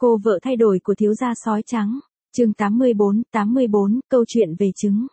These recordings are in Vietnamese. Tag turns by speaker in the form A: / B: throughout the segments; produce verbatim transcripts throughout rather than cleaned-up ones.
A: Cô vợ thay đổi của thiếu gia sói trắng. Chương tám mươi bốn, tám mươi bốn, câu chuyện về trứng.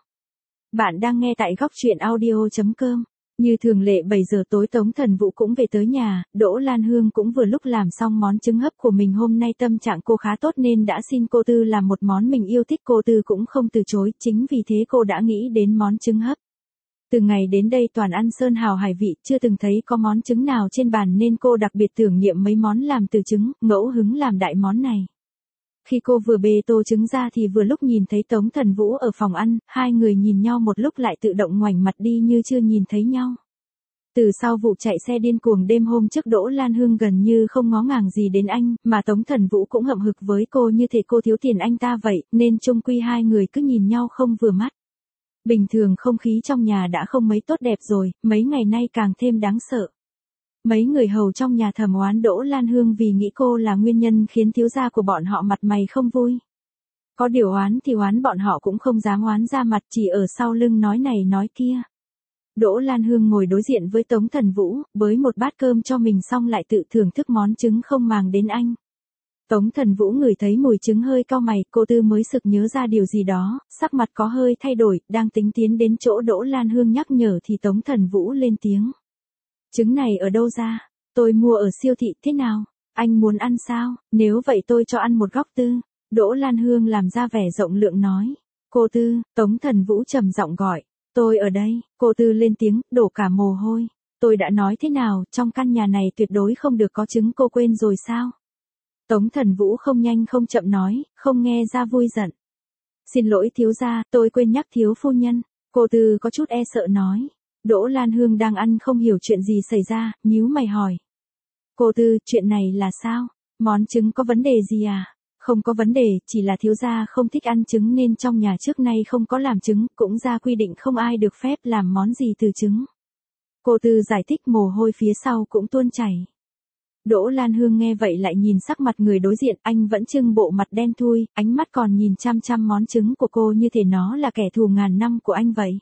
A: Bạn đang nghe tại góc truyện audio chấm com. Như thường lệ bảy giờ tối Tống Thần Vũ cũng về tới nhà, Đỗ Lan Hương cũng vừa lúc làm xong món trứng hấp của mình. Hôm nay tâm trạng cô khá tốt nên đã xin cô Tư làm một món mình yêu thích. Cô Tư cũng không từ chối, chính vì thế cô đã nghĩ đến món trứng hấp. Từ ngày đến đây toàn ăn sơn hào hải vị, chưa từng thấy có món trứng nào trên bàn nên cô đặc biệt tưởng niệm mấy món làm từ trứng, ngẫu hứng làm đại món này. Khi cô vừa bê tô trứng ra thì vừa lúc nhìn thấy Tống Thần Vũ ở phòng ăn, hai người nhìn nhau một lúc lại tự động ngoảnh mặt đi như chưa nhìn thấy nhau. Từ sau vụ chạy xe điên cuồng đêm hôm trước, Đỗ Lan Hương gần như không ngó ngàng gì đến anh, mà Tống Thần Vũ cũng hậm hực với cô như thể cô thiếu tiền anh ta vậy, nên chung quy hai người cứ nhìn nhau không vừa mắt. Bình thường không khí trong nhà đã không mấy tốt đẹp rồi, mấy ngày nay càng thêm đáng sợ. Mấy người hầu trong nhà thầm oán Đỗ Lan Hương vì nghĩ cô là nguyên nhân khiến thiếu gia của bọn họ mặt mày không vui. Có điều oán thì oán, bọn họ cũng không dám oán ra mặt, chỉ ở sau lưng nói này nói kia. Đỗ Lan Hương ngồi đối diện với Tống Thần Vũ, bới một bát cơm cho mình xong lại tự thưởng thức món trứng không màng đến anh. Tống Thần Vũ ngửi thấy mùi trứng hơi cau mày, cô Tư mới sực nhớ ra điều gì đó, sắc mặt có hơi thay đổi, đang tính tiến đến chỗ Đỗ Lan Hương nhắc nhở thì Tống Thần Vũ lên tiếng. Trứng này ở đâu ra? Tôi mua ở siêu thị. Thế nào? Anh muốn ăn sao? Nếu vậy tôi cho ăn một góc. Tư. Đỗ Lan Hương làm ra vẻ rộng lượng nói. Cô Tư. Tống Thần Vũ trầm giọng gọi. Tôi ở đây. Cô Tư lên tiếng, đổ cả mồ hôi. Tôi đã nói thế nào, trong căn nhà này tuyệt đối không được có trứng, cô quên rồi sao? Tống Thần Vũ không nhanh không chậm nói, không nghe ra vui giận. Xin lỗi thiếu gia, tôi quên nhắc thiếu phu nhân. Cô Tư có chút e sợ nói. Đỗ Lan Hương đang ăn không hiểu chuyện gì xảy ra, nhíu mày hỏi. Cô Tư, chuyện này là sao? Món trứng có vấn đề gì à? Không có vấn đề, chỉ là thiếu gia không thích ăn trứng nên trong nhà trước nay không có làm trứng, cũng ra quy định không ai được phép làm món gì từ trứng. Cô Tư giải thích, mồ hôi phía sau cũng tuôn chảy. Đỗ Lan Hương nghe vậy lại nhìn sắc mặt người đối diện, anh vẫn trưng bộ mặt đen thui, ánh mắt còn nhìn chăm chăm món trứng của cô như thể nó là kẻ thù ngàn năm của anh vậy.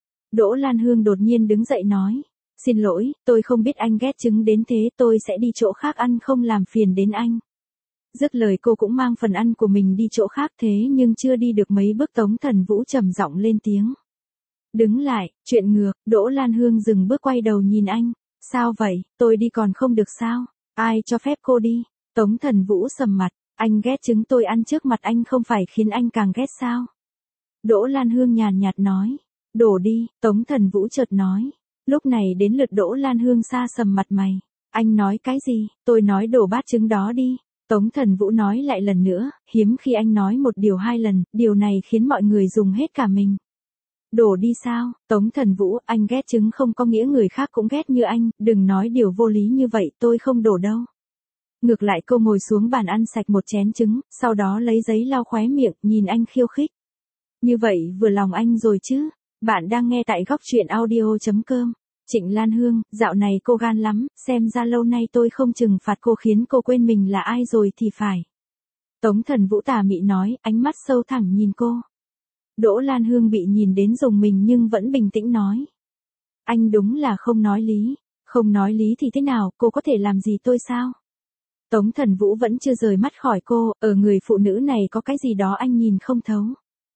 A: Đỗ Lan Hương đột nhiên đứng dậy nói. Xin lỗi, tôi không biết anh ghét trứng đến thế, tôi sẽ đi chỗ khác ăn không làm phiền đến anh. Dứt lời cô cũng mang phần ăn của mình đi chỗ khác, thế nhưng chưa đi được mấy bước Tống Thần Vũ trầm giọng lên tiếng. Đứng lại, chuyện ngược. Đỗ Lan Hương dừng bước quay đầu nhìn anh. Sao vậy, tôi đi còn không được sao? Ai cho phép cô đi? Tống Thần Vũ sầm mặt. Anh ghét trứng tôi ăn trước mặt anh không phải khiến anh càng ghét sao? Đỗ Lan Hương nhàn nhạt nói. Đổ đi, Tống Thần Vũ chợt nói. Lúc này đến lượt Đỗ Lan Hương sa sầm mặt mày. Anh nói cái gì? Tôi nói đổ bát trứng đó đi. Tống Thần Vũ nói lại lần nữa, hiếm khi anh nói một điều hai lần, điều này khiến mọi người dùng hết cả mình. Đổ đi sao? Tống Thần Vũ, anh ghét trứng không có nghĩa người khác cũng ghét như anh, đừng nói điều vô lý như vậy, tôi không đổ đâu. Ngược lại cô ngồi xuống bàn ăn sạch một chén trứng, sau đó lấy giấy lau khóe miệng, nhìn anh khiêu khích. Như vậy vừa lòng anh rồi chứ? Bạn đang nghe tại góc truyện audio chấm com. Trịnh Lan Hương, dạo này cô gan lắm, xem ra lâu nay tôi không trừng phạt cô khiến cô quên mình là ai rồi thì phải. Tống Thần Vũ tà mị nói, ánh mắt sâu thẳm nhìn cô. Đỗ Lan Hương bị nhìn đến rùng mình nhưng vẫn bình tĩnh nói. Anh đúng là không nói lý. Không nói lý thì thế nào, cô có thể làm gì tôi sao? Tống Thần Vũ vẫn chưa rời mắt khỏi cô, ở người phụ nữ này có cái gì đó anh nhìn không thấu.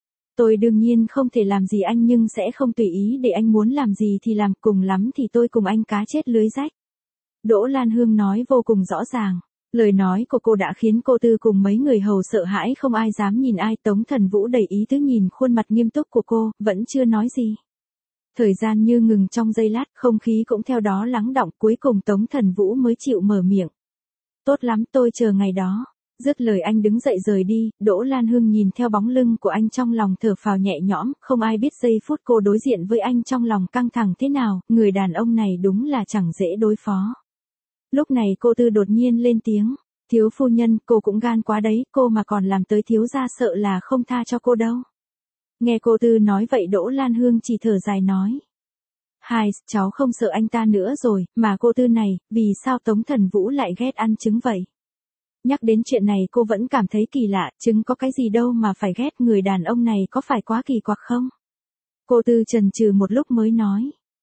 A: Tôi đương nhiên không thể làm gì anh nhưng sẽ không tùy ý để anh muốn làm gì thì làm, cùng lắm thì tôi cùng anh cá chết lưới rách. Đỗ Lan Hương nói vô cùng rõ ràng. Lời nói của cô đã khiến cô Tư cùng mấy người hầu sợ hãi không ai dám nhìn ai. Tống Thần Vũ đầy ý tứ nhìn khuôn mặt nghiêm túc của cô, vẫn chưa nói gì. Thời gian như ngừng trong giây lát, không khí cũng theo đó lắng đọng, cuối cùng Tống Thần Vũ mới chịu mở miệng. Tốt lắm, tôi chờ ngày đó. Dứt lời anh đứng dậy rời đi, Đỗ Lan Hương nhìn theo bóng lưng của anh trong lòng thở phào nhẹ nhõm, không ai biết giây phút cô đối diện với anh trong lòng căng thẳng thế nào, người đàn ông này đúng là chẳng dễ đối phó. Lúc này cô Tư đột nhiên lên tiếng, thiếu phu nhân, cô cũng gan quá đấy, cô mà còn làm tới thiếu gia sợ là không tha cho cô đâu. Nghe cô Tư nói vậy Đỗ Lan Hương chỉ thở dài nói. Hai, cháu không sợ anh ta nữa rồi, mà cô Tư này, vì sao Tống Thần Vũ lại ghét ăn trứng vậy? Nhắc đến chuyện này cô vẫn cảm thấy kỳ lạ, trứng có cái gì đâu mà phải ghét, người đàn ông này có phải quá kỳ quặc không? Cô Tư chần chừ một lúc mới nói.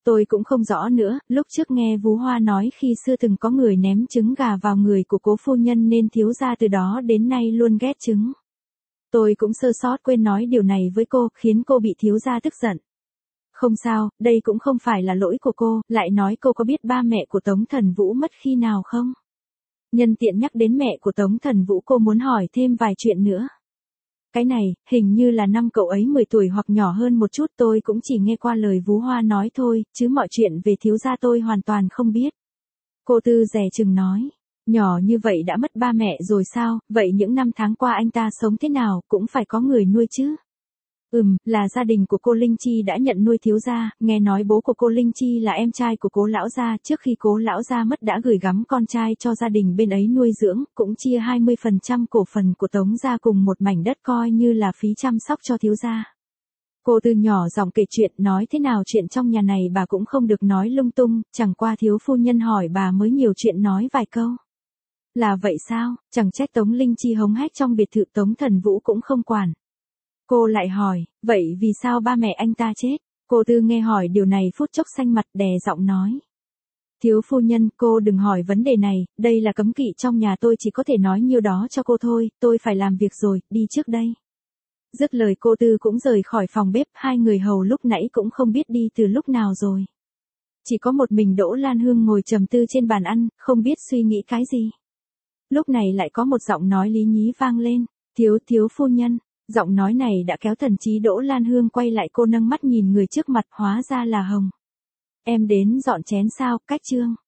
A: Tôi cũng không rõ nữa, lúc trước nghe Vú Hoa nói khi xưa từng có người ném trứng gà vào người của cố phu nhân nên thiếu gia từ đó đến nay luôn ghét trứng. Tôi cũng sơ sót quên nói điều này với cô, khiến cô bị thiếu gia tức giận. Không sao, đây cũng không phải là lỗi của cô, lại nói cô có biết ba mẹ của Tống Thần Vũ mất khi nào không? Nhân tiện nhắc đến mẹ của Tống Thần Vũ, cô muốn hỏi thêm vài chuyện nữa. Cái này, hình như là năm cậu ấy mười tuổi hoặc nhỏ hơn một chút, tôi cũng chỉ nghe qua lời Vú Hoa nói thôi, chứ mọi chuyện về thiếu gia tôi hoàn toàn không biết. Cô Tư dè chừng nói, nhỏ như vậy đã mất ba mẹ rồi sao, vậy những năm tháng qua anh ta sống thế nào, cũng phải có người nuôi chứ. Ừm, là gia đình của cô Linh Chi đã nhận nuôi thiếu gia, nghe nói bố của cô Linh Chi là em trai của cố lão gia, trước khi cố lão gia mất đã gửi gắm con trai cho gia đình bên ấy nuôi dưỡng, cũng chia hai mươi phần trăm cổ phần của Tống gia cùng một mảnh đất coi như là phí chăm sóc cho thiếu gia. Cô Tư nhỏ giọng kể chuyện, nói thế nào chuyện trong nhà này bà cũng không được nói lung tung, chẳng qua thiếu phu nhân hỏi bà mới nhiều chuyện nói vài câu. Là vậy sao, chẳng trách Tống Linh Chi hống hách trong biệt thự Tống Thần Vũ cũng không quản. Cô lại hỏi, vậy vì sao ba mẹ anh ta chết? Cô Tư nghe hỏi điều này phút chốc xanh mặt đè giọng nói. Thiếu phu nhân, cô đừng hỏi vấn đề này, đây là cấm kỵ trong nhà, tôi chỉ có thể nói nhiêu đó cho cô thôi, tôi phải làm việc rồi, đi trước đây. Dứt lời cô Tư cũng rời khỏi phòng bếp, hai người hầu lúc nãy cũng không biết đi từ lúc nào rồi. Chỉ có một mình Đỗ Lan Hương ngồi trầm tư trên bàn ăn, không biết suy nghĩ cái gì. Lúc này lại có một giọng nói lý nhí vang lên, thiếu thiếu phu nhân. Giọng nói này đã kéo thần trí Đỗ Lan Hương quay lại, cô nâng mắt nhìn người trước mặt, hóa ra là Hồng. Em đến dọn chén sao, Cách Trương.